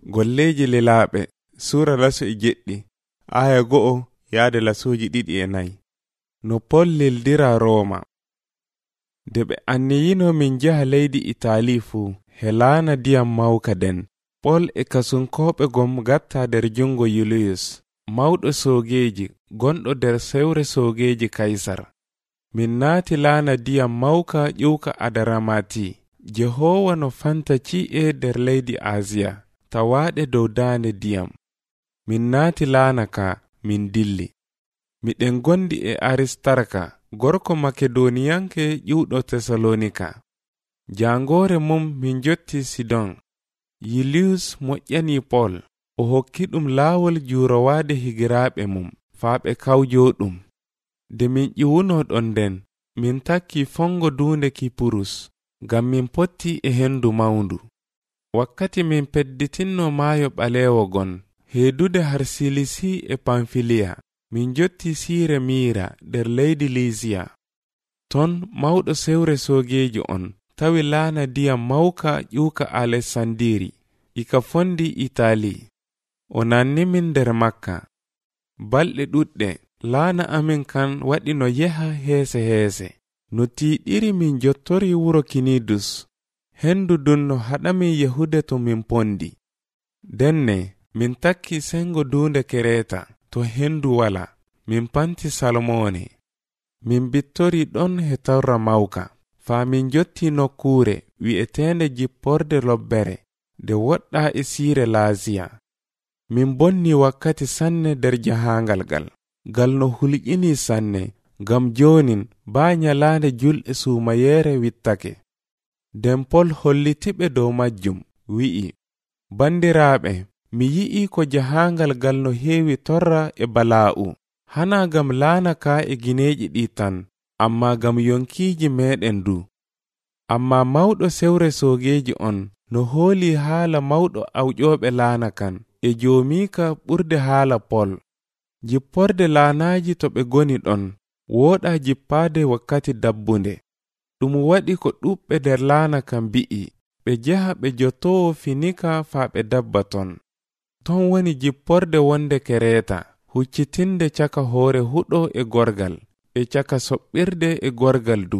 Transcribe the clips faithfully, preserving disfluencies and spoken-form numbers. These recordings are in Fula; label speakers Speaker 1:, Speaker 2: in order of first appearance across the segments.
Speaker 1: Golleji lelaaɓe sura laso e jeɗɗi aya go'o yaade lasuji ɗiɗi e nayi. No Pol lildira Roma. Nde ɓe anniyino min jaha leydi Itali fuu he laana diyam mawka den, Pol e kasunkoɓe gom gatta der jungo Julius, mawɗo soogeji gonɗo der sewre soogeji Kaisar. Min naati laana diyam mawka ƴuwka Adaramati, Jehowa no fanta ci'e der leydi Asia, tawaɗe dow daande diyam. Min naati laana ka, min dilli. Miɗen gondi e Aristarka, gorko Makedoniyanke ƴuwɗo Tesalonika. Jangore mum min jotti Sidon. Julius moƴƴani Pol, o hokki ɗum laawol juurowaade higiraaɓe mum, faa ɓe kawjo ɗum. De min ƴiwuno ɗon den, min takki fongo duunde Kipurus, ngam min potti e hendu mawndu. Wakkati min pedditinno maayo ɓaleewo gon, heedude har Silisi e Pamfiliya, min jotti siire Miira der leydi Lisiya. Ton mawɗo sewre soogeji on tawi laana diyam mawka ƴuuka Alessandiri, ika fondi Itali. O nanni min der Makka. Balɗe ɗuɗɗe laana amin kan waɗi no yeha heese heese. No tiiɗiri min jottori wuro Kinidus. Hendu dun no haɗamin yehude to min pondi. Denne min takki sengo duunde Kereta to hendu wala. Min panti Salmone. Min bittori ɗon he tawra mawka. Faa min jotti nokkure wi'etende jipporde lobbere de woɗɗa e siire Laasiya. Min bonni wakkati sanne der jahangal gal. Gal no hulƴini sanne, gam jonin baa nyalaande julɗe suumayere wittake. Den Pol hollitiɓe dow majjum, wi'i, bandiraaɓe, mi yi'i ko jahangal gal no heewi torra e bala'u, hana gam laana ka e gineeji ɗi tan, amma gam yonkiiji meɗen du. Amma mawɗo sewre soogeji on no hooli haala mawɗo awƴooɓe laana kan, e joomika ɓurde haala Pol. Jipporde laanaaji to ɓe goni ɗon, wooɗa jippaade wakkati dabbunde. Ɗum waɗi ko ɗuɓɓe der laana kan bi'i, ɓe jaha ɓe jotowo Finika faa ɓe dabba ton. Ton woni jipporde wonde Kereta, huccitinde caka hoore huɗo e gorgal, e caka soɓɓirde e gorgal du.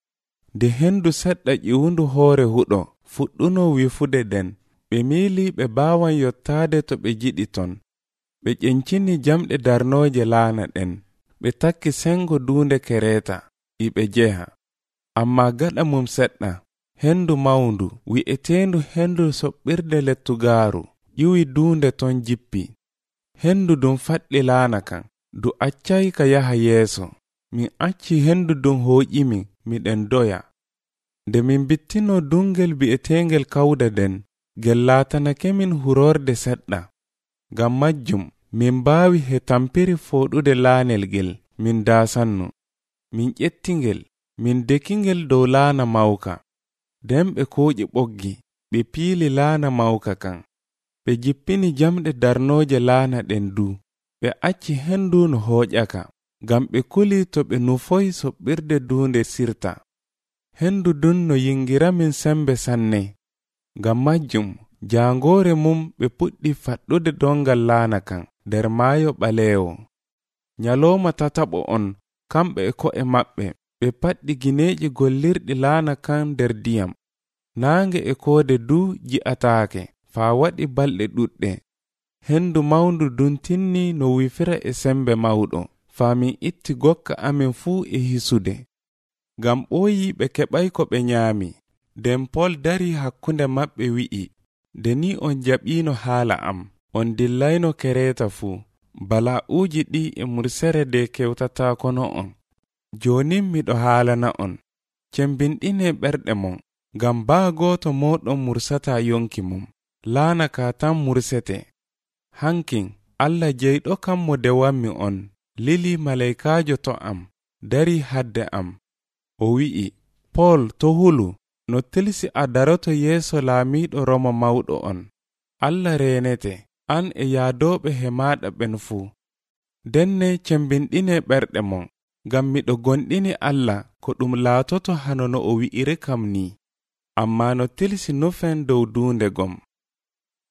Speaker 1: De hendu seɗɗa ƴiwundu hoore huɗo, fuɗɗuno wifude den, ɓe miili ɓe baawan yottaade to ɓe jiɗi ton. Ɓe ƴencini jamɗe darnooje laana ɗen, ɓe takki sengo duunde Kereta, iɓe jeha. Amma gaɗa mum seɗɗa, hendu mawndu wi'eteendu hendu soɓɓirde lettugaaru, ƴiwi duunde ton jippi. Hendu dum faɗɗi laana kan, du accay ka yaha yeeso. Min acci hendu dum hooƴimi, miɗen doya. Nde min bittino dungel bi'eteengel kawda den, gel laatanakemin hurorde seɗɗa. Ngam majjum, min mbaawi he tampiri fooɗude laanel gel, min daasannu. Min ƴettingel, min dekingel dow laana mawka. Den ɓe kooƴi ɓoggi, ɓe piili laana mawka kan. Ɓe jippini jamɗe darnooje laana ɗen du. Ɓe acci hendu no hooƴaka, ngam ɓe kuli to ɓe nufoy soɓɓirde duunde Sirta. Hendu dun no yingiramin sembe sanne. Ngam majjum, jaangoore mum ɓe puɗɗi faɗɗude dongal laana kan der maayo ɓaleewo. Nyalooma tataɓo on, kamɓe e ko'e maɓɓe, ɓe paɗɗi gineeji gollirɗi laana kan der diyam. Naange e koode du ji'ataake, faa waɗi balɗe ɗuɗɗe. Hendu mawndu dun tinni no wifira e sembe mawɗo, faa min itti gokka amin fuu e hisude. Ngam ɓooyi ɓe keɓay ko ɓe nyaami. Den Pol dari hakkunde maɓɓe wi'i, de ni on jaɓiino haala am, on dillayno Kereta fuu, bala'uuji ɗi e mursere de kewtatakono on. Jonin miɗo haalana on, cembinɗine ɓerɗe mon, ngam baa gooto moɗon mursata yonki mum, laana ka tan mursete. Hankin, Allah jeyɗo kam mo dewanmi on, lili malaykaajo to am, dari hadde am. O wi'i, Pol to hulu, no tilsi a daroto yeeso laamiiɗo Roma mawɗo on. Allah reenete, an e yaadooɓe he maaɗa ɓen fuu. Denne cembinɗine ɓerɗe mon, ngam miɗo gonɗini Allah ko ɗum laatoto hano no o wi'iri kam ni, amma no tilsi nufen dow duunde gom.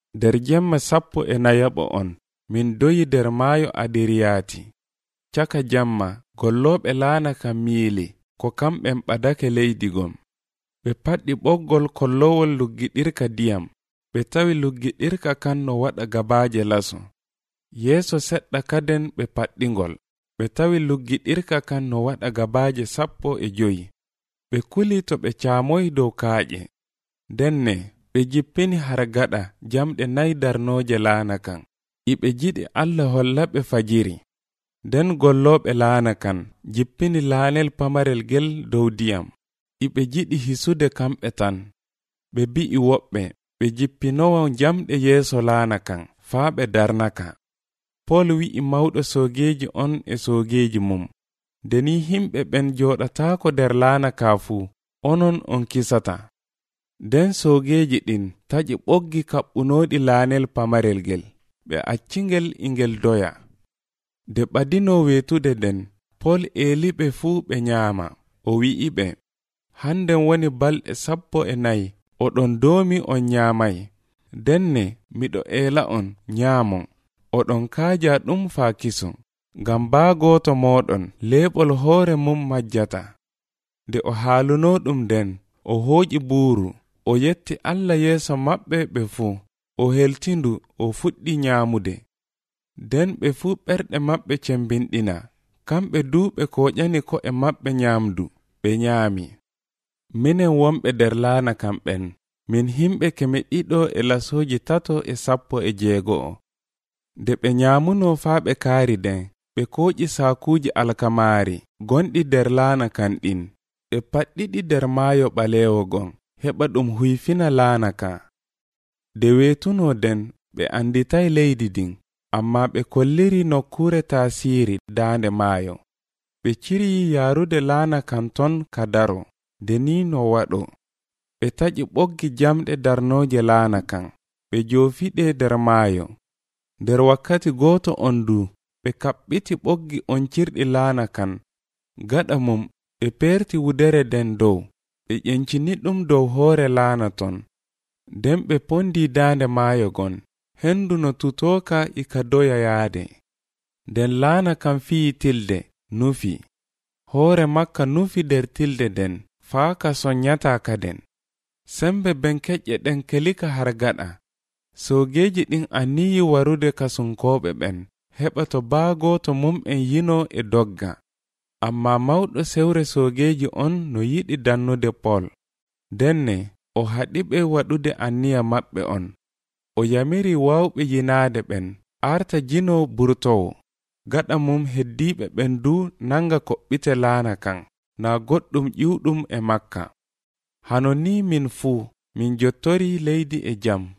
Speaker 1: nder jemma sappo e nayaɓo on min doyi nder maayo Adiriyati. Caka jamma gollooɓe laana kam miili ko kamɓen ɓadake leydi gom. Ɓe paɗɗi ɓoggol kollowol luggiɗirka diyam. Ɓe tawi luggiɗirka kan no waɗa gabaaje laso. Yeeso seɗɗa kaden ɓe paɗɗingol. Ɓe tawi luggiɗirka kan no waɗa gabaaje sappo e joyi. Ɓe kuli to ɓe caamoyi dow kaaƴe. Denne ɓe jippini har gaɗa jamɗe nayi darnooje laana kan. Iɓe jiɗi Allah holla ɓe fajiri. Nden gollooɓe laana kan jippini laanel pamarel gel dow diyam. Iɓe jiɗi hisude kamɓe tan. Ɓe bi'i woɓɓe ɓe jippinowo jamɗe yeeso laana kan faa ɓe darnaka. Pol wi'i mawɗo soogeeji on e soogeeji mum, deni himɓe ɓen jooɗataako nder laana ka fuu, onon on kisata. Nden soogeeji ɗin taƴi ɓoggi kaɓɓunooɗi laanel pamarel gel, ɓe accingel ingel doya. De ɓadino weetude den, Pol eeli ɓe fuu ɓe nyaama. O wi'i ɓe, hannden woni balɗe sappo e nayi, oɗon doomi on nyaamay. Denne miɗo eela on nyaamon. Oɗon kaaja ɗum faa kiso, ngam baa gooto mooɗon leeɓol hoore mum majjata. Nde o haalunoo ɗum den, o hooƴi buuru, o yetti Allah yeeso maɓɓe ɓe fuu, o heltindu, o fuɗɗi nyaamude. Nden ɓe fuu ɓerɗe maɓɓe cembinɗina, kamɓe duuɓe kooƴani ko'e maɓɓe nyaamdu, ɓe nyaami. Minen wonɓe nder laana kamɓen, min himɓe keme ɗiɗo e lasooji tato e sappo e jeego'o. Nde ɓe nyaamunoo faa ɓe kaari den, ɓe kooƴi saakuuji alkamaari gonɗi nder laana kan ɗin. Ɓe paɗɗiɗi nder maayo ɓaleewo gon, heɓa ɗum huyfina laana ka. De weetunoo den, ɓe anditay leydi din, amma ɓe kolliri nokkuure taasiiri daande maayo. Ɓe ciryi yaarude laana kan ton ka daro, de ni no waɗo. Ɓe taƴi ɓoggi jamɗe darnooje laana kan, ɓe joofiɗe nder maayo. Nder wakkati gooto on du, ɓe kaɓɓiti ɓoggi on cirɗi laana kan. Gaɗa mum, ɓe peerti wudere den dow, ɓe ƴencini ɗum dow hoore laana ton. Nden ɓe pondi daande maayo gon, hendu no tutooka ika doya yaade. Nden laana kan fiyi tilde, nufi. Hoore makka nufi nder tilde den, faa ka sonyata kaden. Sembe ben keƴƴe ɗen kelika har gaɗa. Soogeeji ɗin anniyi warude kasunkooɓe ɓen, heɓa to baa gooto mum'en yino e dogga. Amma mawɗo sewre soogeeji on no yiɗi dannude Pol. Denne o haɗiɓe waɗude anniya maɓɓe on. O yamiri waawɓe yinaade ɓen, arta jino burtowo. Gaɗa mum heddiiɓe ɓen du nanga koɓɓite laana kan, naa goɗɗum ƴiwɗum e makka. Hano ni min fuu, min jottori leydi e jam.